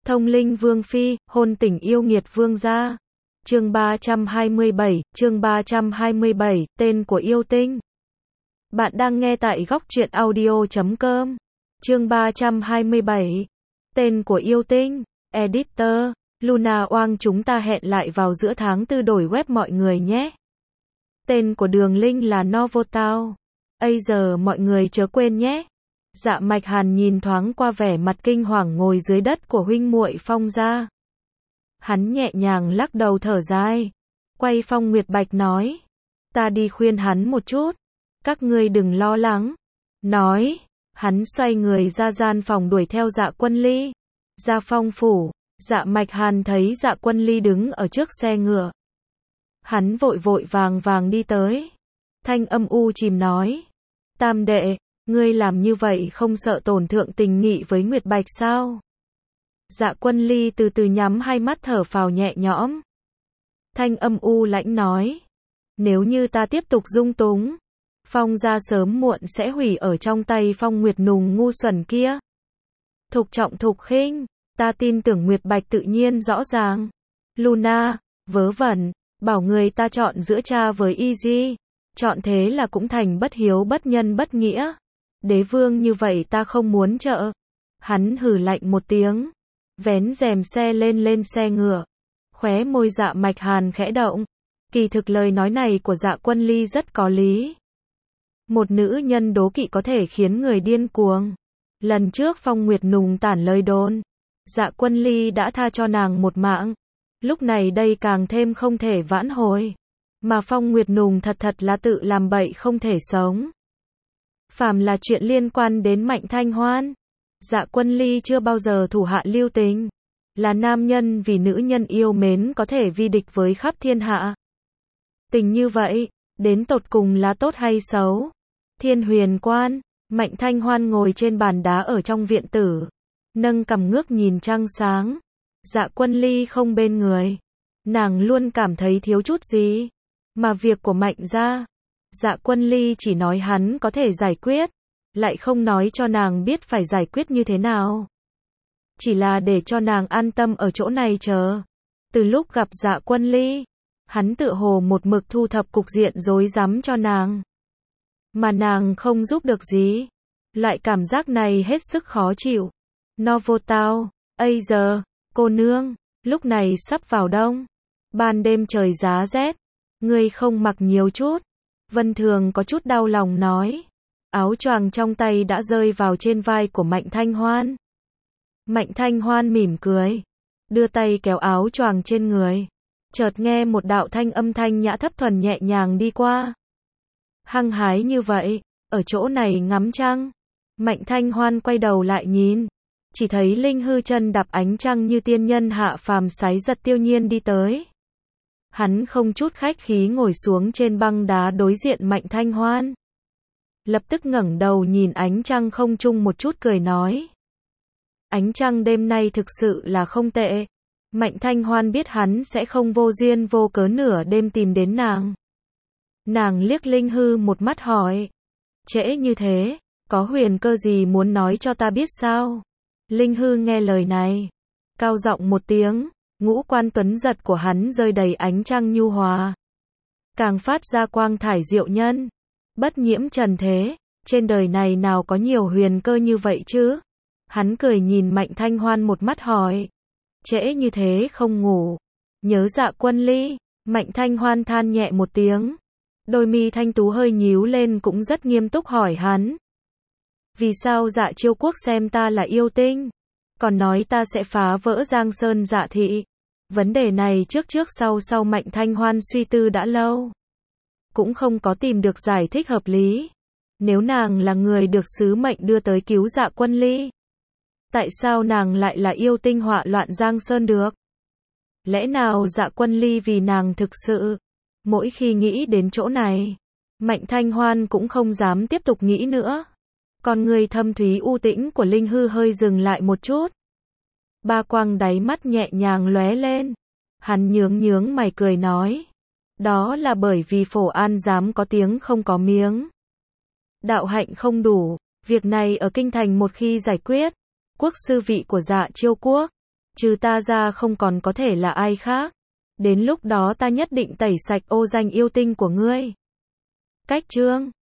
Thông linh vương phi, hôn tình yêu nghiệt vương gia. Chương 327, tên của yêu tinh. Bạn đang nghe tại góc truyện audio.com. Chương 327, tên của yêu tinh. Editor, Luna Oang, chúng ta hẹn lại vào giữa tháng 4 đổi web mọi người nhé. Tên của đường link là Novotao. Giờ mọi người chớ quên nhé. Dạ Mạch Hàn nhìn thoáng qua vẻ mặt kinh hoàng ngồi dưới đất của huynh muội Phong gia. Hắn nhẹ nhàng lắc đầu thở dài. Quay Phong Nguyệt Bạch nói. Ta đi khuyên hắn một chút. Các ngươi đừng lo lắng. Nói. Hắn xoay người ra gian phòng đuổi theo Dạ Quân Ly. Ra Phong phủ. Dạ Mạch Hàn thấy Dạ Quân Ly đứng ở trước xe ngựa. Hắn vội vội vàng đi tới. Thanh âm u chìm nói. Tam đệ, ngươi làm như vậy không sợ tổn thượng tình nghị với Nguyệt Bạch sao? Dạ Quân Ly từ từ nhắm hai mắt thở phào nhẹ nhõm. Thanh âm u lãnh nói. Nếu như ta tiếp tục dung túng, Phong gia sớm muộn sẽ hủy ở trong tay Phong Nguyệt Nùng ngu xuẩn kia. Thục trọng thục khinh, ta tin tưởng Nguyệt Bạch tự nhiên rõ ràng. Luna, vớ vẩn, bảo người ta chọn giữa cha với Easy. Chọn thế là cũng thành bất hiếu bất nhân bất nghĩa. Đế vương như vậy ta không muốn trợ. Hắn hừ lạnh một tiếng. Vén rèm xe lên xe ngựa. Khóe môi Dạ Mạch Hàn khẽ động. Kỳ thực lời nói này của Dạ Quân Ly rất có lý. Một nữ nhân đố kỵ có thể khiến người điên cuồng. Lần trước Phong Nguyệt Nùng tản lời đồn. Dạ Quân Ly đã tha cho nàng một mạng. Lúc này đây càng thêm không thể vãn hồi. Mà Phong Nguyệt Nùng thật là tự làm bậy không thể sống. Phàm là chuyện liên quan đến Mạnh Thanh Hoan. Dạ Quân Ly chưa bao giờ thủ hạ lưu tình. Là nam nhân vì nữ nhân yêu mến có thể vi địch với khắp thiên hạ. Tình như vậy, đến tột cùng là tốt hay xấu? Thiên Huyền Quan, Mạnh Thanh Hoan ngồi trên bàn đá ở trong viện tử. Nâng cằm ngước nhìn trăng sáng. Dạ Quân Ly không bên người. Nàng luôn cảm thấy thiếu chút gì. Mà việc của Mạnh gia, Dạ Quân Ly chỉ nói hắn có thể giải quyết, lại không nói cho nàng biết phải giải quyết như thế nào. Chỉ là để cho nàng an tâm ở chỗ này chờ. Từ lúc gặp Dạ Quân Ly, hắn tựa hồ một mực thu thập cục diện rối rắm cho nàng. Mà nàng không giúp được gì. Loại cảm giác này hết sức khó chịu. Novotao, giờ, cô nương, lúc này sắp vào đông. Ban đêm trời giá rét. Ngươi không mặc nhiều chút. Vân Thường có chút đau lòng nói. Áo choàng trong tay đã rơi vào trên vai của Mạnh Thanh Hoan. Mạnh Thanh Hoan mỉm cười. Đưa tay kéo áo choàng trên người. Chợt nghe một đạo thanh âm thanh nhã thấp thuần nhẹ nhàng đi qua. Hăng hái như vậy, ở chỗ này ngắm trăng. Mạnh Thanh Hoan quay đầu lại nhìn. Chỉ thấy Linh Hư chân đạp ánh trăng như tiên nhân hạ phàm sái giật tiêu nhiên đi tới. Hắn không chút khách khí ngồi xuống trên băng đá đối diện Mạnh Thanh Hoan. Lập tức ngẩng đầu nhìn ánh trăng không trung một chút cười nói. Ánh trăng đêm nay thực sự là không tệ. Mạnh Thanh Hoan biết hắn sẽ không vô duyên vô cớ nửa đêm tìm đến nàng. Nàng liếc Linh Hư một mắt hỏi. Trễ như thế, có huyền cơ gì muốn nói cho ta biết sao? Linh Hư nghe lời này. Cao giọng một tiếng. Ngũ quan tuấn giật của hắn rơi đầy ánh trăng nhu hòa. Càng phát ra quang thải diệu nhân. Bất nhiễm trần thế. Trên đời này nào có nhiều huyền cơ như vậy chứ? Hắn cười nhìn Mạnh Thanh Hoan một mắt hỏi. Trễ như thế không ngủ. Nhớ Dạ Quân Ly. Mạnh Thanh Hoan than nhẹ một tiếng. Đôi mi thanh tú hơi nhíu lên cũng rất nghiêm túc hỏi hắn. Vì sao Dạ Chiêu Quốc xem ta là yêu tinh? Còn nói ta sẽ phá vỡ Giang Sơn Dạ thị. Vấn đề này trước sau Mạnh Thanh Hoan suy tư đã lâu. Cũng không có tìm được giải thích hợp lý. Nếu nàng là người được sứ mệnh đưa tới cứu Dạ Quân Ly, tại sao nàng lại là yêu tinh họa loạn Giang Sơn được? Lẽ nào Dạ Quân Ly vì nàng thực sự? Mỗi khi nghĩ đến chỗ này, Mạnh Thanh Hoan cũng không dám tiếp tục nghĩ nữa. Con người thâm thúy u tĩnh của Linh Hư hơi dừng lại một chút. Ba quang đáy mắt nhẹ nhàng lóe lên. Hắn nhướng mày cười nói. Đó là bởi vì Phổ An dám có tiếng không có miếng. Đạo hạnh không đủ. Việc này ở kinh thành một khi giải quyết, quốc sư vị của Dạ Chiêu Quốc trừ ta ra không còn có thể là ai khác. Đến lúc đó ta nhất định tẩy sạch ô danh yêu tinh của ngươi. Cách chương